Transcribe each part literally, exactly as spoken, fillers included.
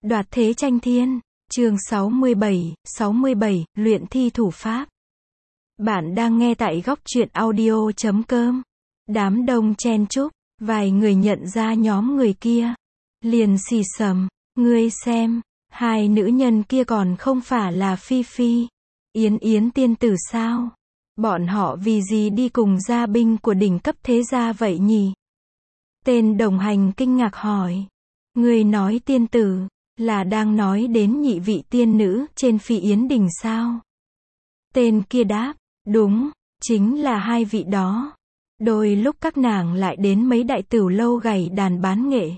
Đoạt thế tranh thiên. Chương sáu mươi bảy, sáu mươi bảy, luyện thi thủ pháp. Bạn đang nghe tại góc truyện audio chấm com. Đám đông chen chúc, vài người nhận ra nhóm người kia. Liền xì xầm, ngươi xem, hai nữ nhân kia còn không phải là Phi Phi, Yến Yến tiên tử sao? Bọn họ vì gì đi cùng gia binh của đỉnh cấp thế gia vậy nhỉ? Tên đồng hành kinh ngạc hỏi. Ngươi nói tiên tử, là đang nói đến nhị vị tiên nữ trên Phi Yến đỉnh sao? Tên kia đáp, đúng, chính là hai vị đó. Đôi lúc các nàng lại đến mấy đại tửu lâu gảy đàn bán nghệ.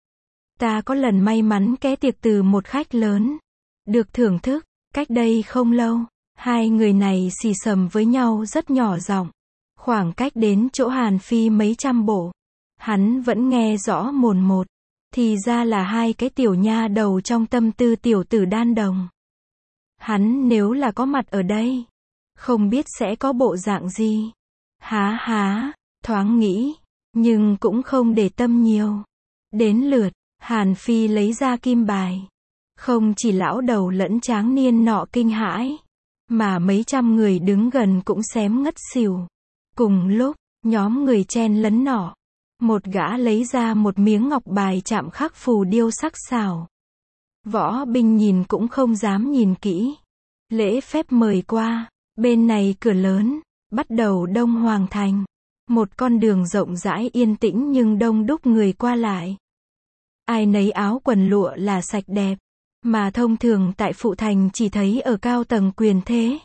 Ta có lần may mắn ké tiệc từ một khách lớn, được thưởng thức. Cách đây không lâu, hai người này xì xầm với nhau rất nhỏ giọng. Khoảng cách đến chỗ Hàn Phi mấy trăm bộ, hắn vẫn nghe rõ mồn một. Thì ra là hai cái tiểu nha đầu trong tâm tư tiểu tử đan đồng. Hắn nếu là có mặt ở đây, không biết sẽ có bộ dạng gì. Há há, thoáng nghĩ, nhưng cũng không để tâm nhiều. Đến lượt, Hàn Phi lấy ra kim bài. Không chỉ lão đầu lẫn tráng niên nọ kinh hãi, mà mấy trăm người đứng gần cũng xém ngất xỉu. Cùng lúc, nhóm người chen lấn nọ, một gã lấy ra một miếng ngọc bài chạm khắc phù điêu sắc sảo. Võ binh nhìn cũng không dám nhìn kỹ. Lễ phép mời qua, bên này cửa lớn, bắt đầu Đông Hoàng Thành. Một con đường rộng rãi yên tĩnh nhưng đông đúc người qua lại. Ai nấy áo quần lụa là sạch đẹp, mà thông thường tại phụ thành chỉ thấy ở cao tầng quyền thế.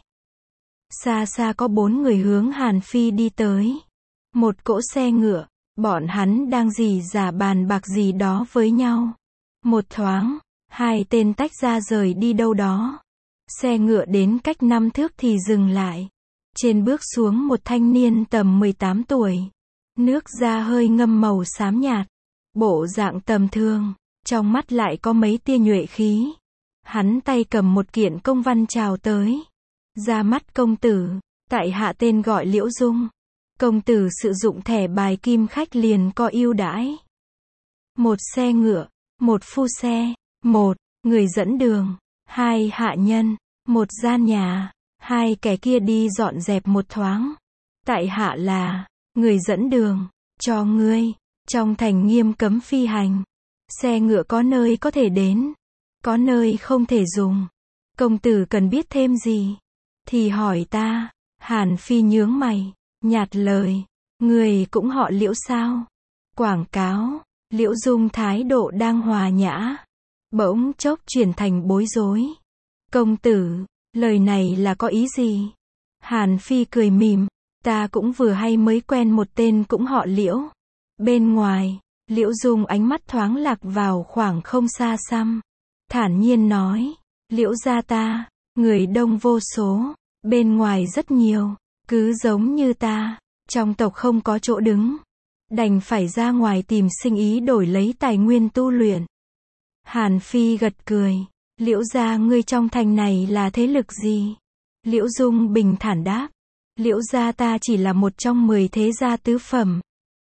Xa xa có bốn người hướng Hàn Phi đi tới. Một cỗ xe ngựa, bọn hắn đang rỉ rả bàn bạc gì đó với nhau. Một thoáng, hai tên tách ra rời đi đâu đó. Xe ngựa đến cách năm thước thì dừng lại. Trên bước xuống một thanh niên tầm mười tám tuổi. Nước da hơi ngâm màu xám nhạt. Bộ dạng tầm thường, trong mắt lại có mấy tia nhuệ khí. Hắn tay cầm một kiện công văn chào tới. Ra mắt công tử, tại hạ tên gọi Liễu Dung. Công tử sử dụng thẻ bài kim khách liền có ưu đãi. Một xe ngựa, một phu xe, một người dẫn đường, hai hạ nhân, một gian nhà, hai kẻ kia đi dọn dẹp một thoáng. Tại hạ là người dẫn đường, cho ngươi. Trong thành nghiêm cấm phi hành. Xe ngựa có nơi có thể đến, có nơi không thể dùng. Công tử cần biết thêm gì thì hỏi ta. Hàn Phi nhướng mày, nhạt lời, người cũng họ Liễu sao? Quảng cáo. Liễu Dung thái độ đang hòa nhã, bỗng chốc chuyển thành bối rối. Công tử, lời này là có ý gì? Hàn Phi cười mỉm, ta cũng vừa hay mới quen một tên cũng họ Liễu. Bên ngoài, Liễu Dung ánh mắt thoáng lạc vào khoảng không xa xăm. Thản nhiên nói, Liễu gia ta, người đông vô số, bên ngoài rất nhiều, cứ giống như ta, trong tộc không có chỗ đứng. Đành phải ra ngoài tìm sinh ý đổi lấy tài nguyên tu luyện. Hàn Phi gật cười, Liễu gia ngươi trong thành này là thế lực gì? Liễu Dung bình thản đáp, Liễu gia ta chỉ là một trong mười thế gia tứ phẩm.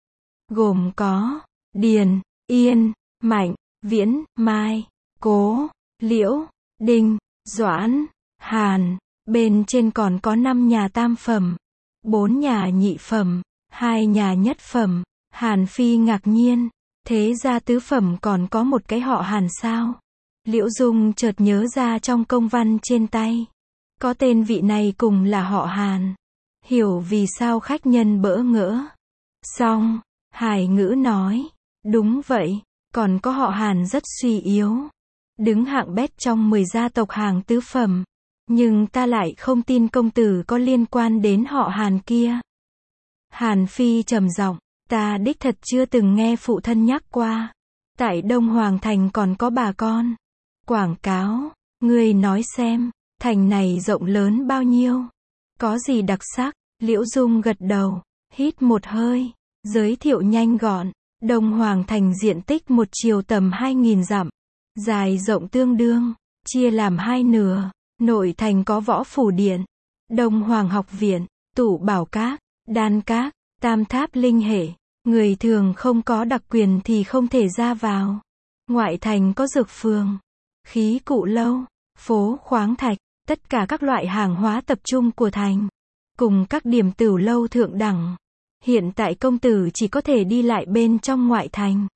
Gồm có Điền, Yên, Mạnh, Viễn, Mai, Cố, Liễu, Đinh, Doãn, Hàn. Bên trên còn có năm nhà tam phẩm, bốn nhà nhị phẩm, hai nhà nhất phẩm. Hàn Phi ngạc nhiên, thế ra tứ phẩm còn có một cái họ Hàn sao? Liễu Dung chợt nhớ ra trong công văn trên tay, có tên vị này cùng là họ Hàn. Hiểu vì sao khách nhân bỡ ngỡ. Xong, Hải Ngữ nói, đúng vậy, còn có họ Hàn rất suy yếu, đứng hạng bét trong mười gia tộc hàng tứ phẩm. Nhưng ta lại không tin công tử có liên quan đến họ Hàn kia. Hàn Phi trầm giọng, ta đích thật chưa từng nghe phụ thân nhắc qua. Tại Đông Hoàng Thành còn có bà con. Quảng cáo, ngươi nói xem, thành này rộng lớn bao nhiêu? Có gì đặc sắc? Liễu Dung gật đầu, hít một hơi, giới thiệu nhanh gọn. Đông Hoàng Thành diện tích một chiều tầm hai nghìn dặm, dài rộng tương đương, chia làm hai nửa. Nội thành có Võ Phủ Điện, Đông Hoàng Học Viện, Tụ Bảo Các, Đan Các, Tam Tháp Linh Hệ. Người thường không có đặc quyền thì không thể ra vào. Ngoại thành có Dược Phường, khí cụ lâu, phố khoáng thạch, tất cả các loại hàng hóa tập trung của thành, cùng các điểm tửu lâu thượng đẳng. Hiện tại công tử chỉ có thể đi lại bên trong ngoại thành.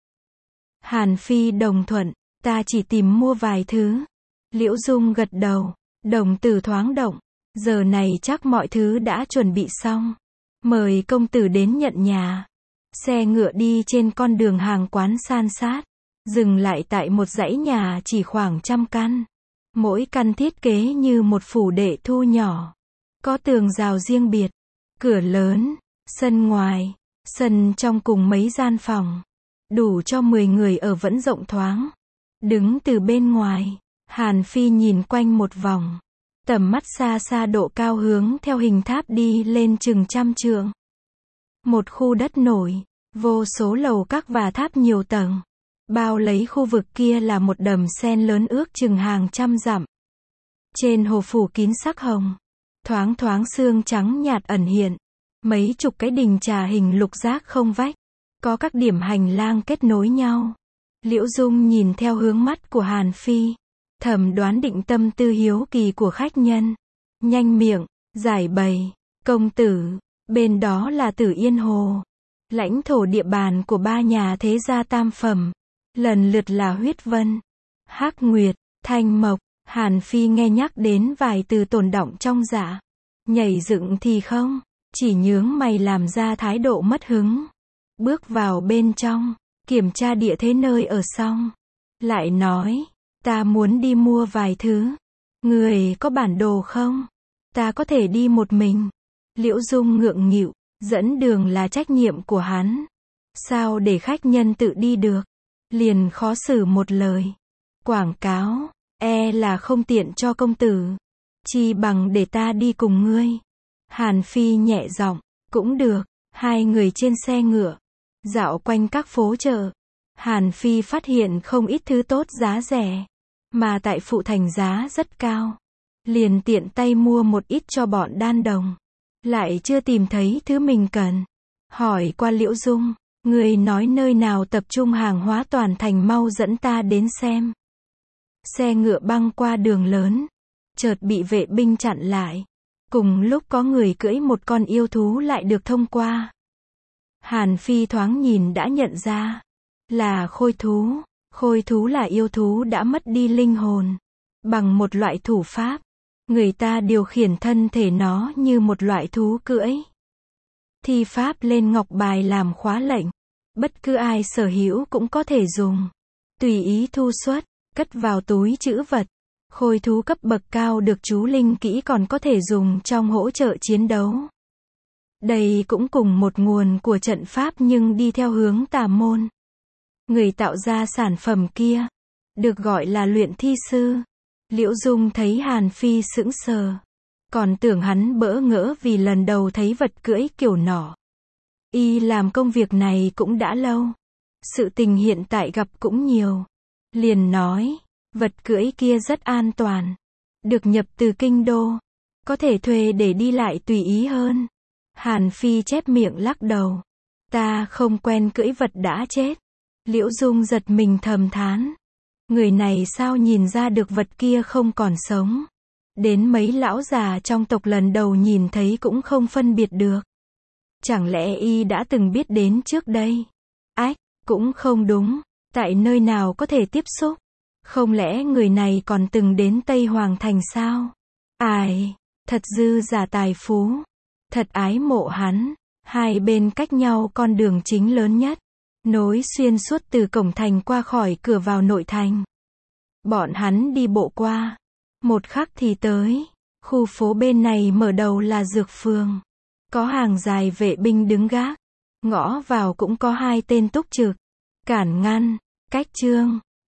Hàn Phi đồng thuận, ta chỉ tìm mua vài thứ. Liễu Dung gật đầu, đồng tử thoáng động, giờ này chắc mọi thứ đã chuẩn bị xong. Mời công tử đến nhận nhà. Xe ngựa đi trên con đường hàng quán san sát, dừng lại tại một dãy nhà chỉ khoảng trăm căn. Mỗi căn thiết kế như một phủ đệ thu nhỏ. Có tường rào riêng biệt, cửa lớn, sân ngoài, sân trong cùng mấy gian phòng. Đủ cho mười người ở vẫn rộng thoáng. Đứng từ bên ngoài, Hàn Phi nhìn quanh một vòng. Tầm mắt xa xa độ cao hướng theo hình tháp đi lên chừng trăm trượng. Một khu đất nổi, vô số lầu các và tháp nhiều tầng. Bao lấy khu vực kia là một đầm sen lớn ước chừng hàng trăm dặm. Trên hồ phủ kín sắc hồng, thoáng thoáng sương trắng nhạt ẩn hiện. Mấy chục cái đình trà hình lục giác không vách. Có các điểm hành lang kết nối nhau. Liễu Dung nhìn theo hướng mắt của Hàn Phi. Thầm đoán định tâm tư hiếu kỳ của khách nhân. Nhanh miệng, giải bày. Công tử, bên đó là Tử Yên Hồ. Lãnh thổ địa bàn của ba nhà thế gia tam phẩm. Lần lượt là Huyết Vân, Hắc Nguyệt, Thanh Mộc. Hàn Phi nghe nhắc đến vài từ tồn đọng trong dạ. Nhảy dựng thì không, chỉ nhướng mày làm ra thái độ mất hứng. Bước vào bên trong, kiểm tra địa thế nơi ở xong. Lại nói, ta muốn đi mua vài thứ. Người có bản đồ không? Ta có thể đi một mình. Liễu Dung ngượng nghịu, dẫn đường là trách nhiệm của hắn. Sao để khách nhân tự đi được? Liền khó xử một lời. Quảng cáo, e là không tiện cho công tử. Chi bằng để ta đi cùng ngươi. Hàn Phi nhẹ giọng, cũng được. Hai người trên xe ngựa, dạo quanh các phố chợ. Hàn Phi phát hiện không ít thứ tốt giá rẻ, mà tại phụ thành giá rất cao. Liền tiện tay mua một ít cho bọn đan đồng. Lại chưa tìm thấy thứ mình cần. Hỏi qua Liễu Dung, người nói nơi nào tập trung hàng hóa toàn thành, mau dẫn ta đến xem. Xe ngựa băng qua đường lớn, chợt bị vệ binh chặn lại. Cùng lúc có người cưỡi một con yêu thú lại được thông qua. Hàn Phi thoáng nhìn đã nhận ra, là khôi thú. Khôi thú là yêu thú đã mất đi linh hồn. Bằng một loại thủ pháp, người ta điều khiển thân thể nó như một loại thú cưỡi. Thi pháp lên ngọc bài làm khóa lệnh. Bất cứ ai sở hữu cũng có thể dùng. Tùy ý thu xuất, cất vào túi trữ vật. Khôi thú cấp bậc cao được chú linh kỹ còn có thể dùng trong hỗ trợ chiến đấu. Đây cũng cùng một nguồn của trận pháp nhưng đi theo hướng tà môn. Người tạo ra sản phẩm kia, được gọi là luyện thi sư. Liễu Dung thấy Hàn Phi sững sờ. Còn tưởng hắn bỡ ngỡ vì lần đầu thấy vật cưỡi kiểu nọ. Y làm công việc này cũng đã lâu. Sự tình hiện tại gặp cũng nhiều. Liền nói, vật cưỡi kia rất an toàn. Được nhập từ kinh đô. Có thể thuê để đi lại tùy ý hơn. Hàn Phi chép miệng lắc đầu. Ta không quen cưỡi vật đã chết. Liễu Dung giật mình thầm thán. Người này sao nhìn ra được vật kia không còn sống. Đến mấy lão già trong tộc lần đầu nhìn thấy cũng không phân biệt được. Chẳng lẽ y đã từng biết đến trước đây? Ách, cũng không đúng. Tại nơi nào có thể tiếp xúc? Không lẽ người này còn từng đến Tây Hoàng Thành sao? Ai, thật dư giả tài phú. Thật ái mộ hắn. Hai bên cách nhau con đường chính lớn nhất. Nối xuyên suốt từ cổng thành qua khỏi cửa vào nội thành. Bọn hắn đi bộ qua. Một khắc thì tới. Khu phố bên này mở đầu là dược phường. Có hàng dài vệ binh đứng gác. Ngõ vào cũng có hai tên túc trực. Cản ngăn, cách trương.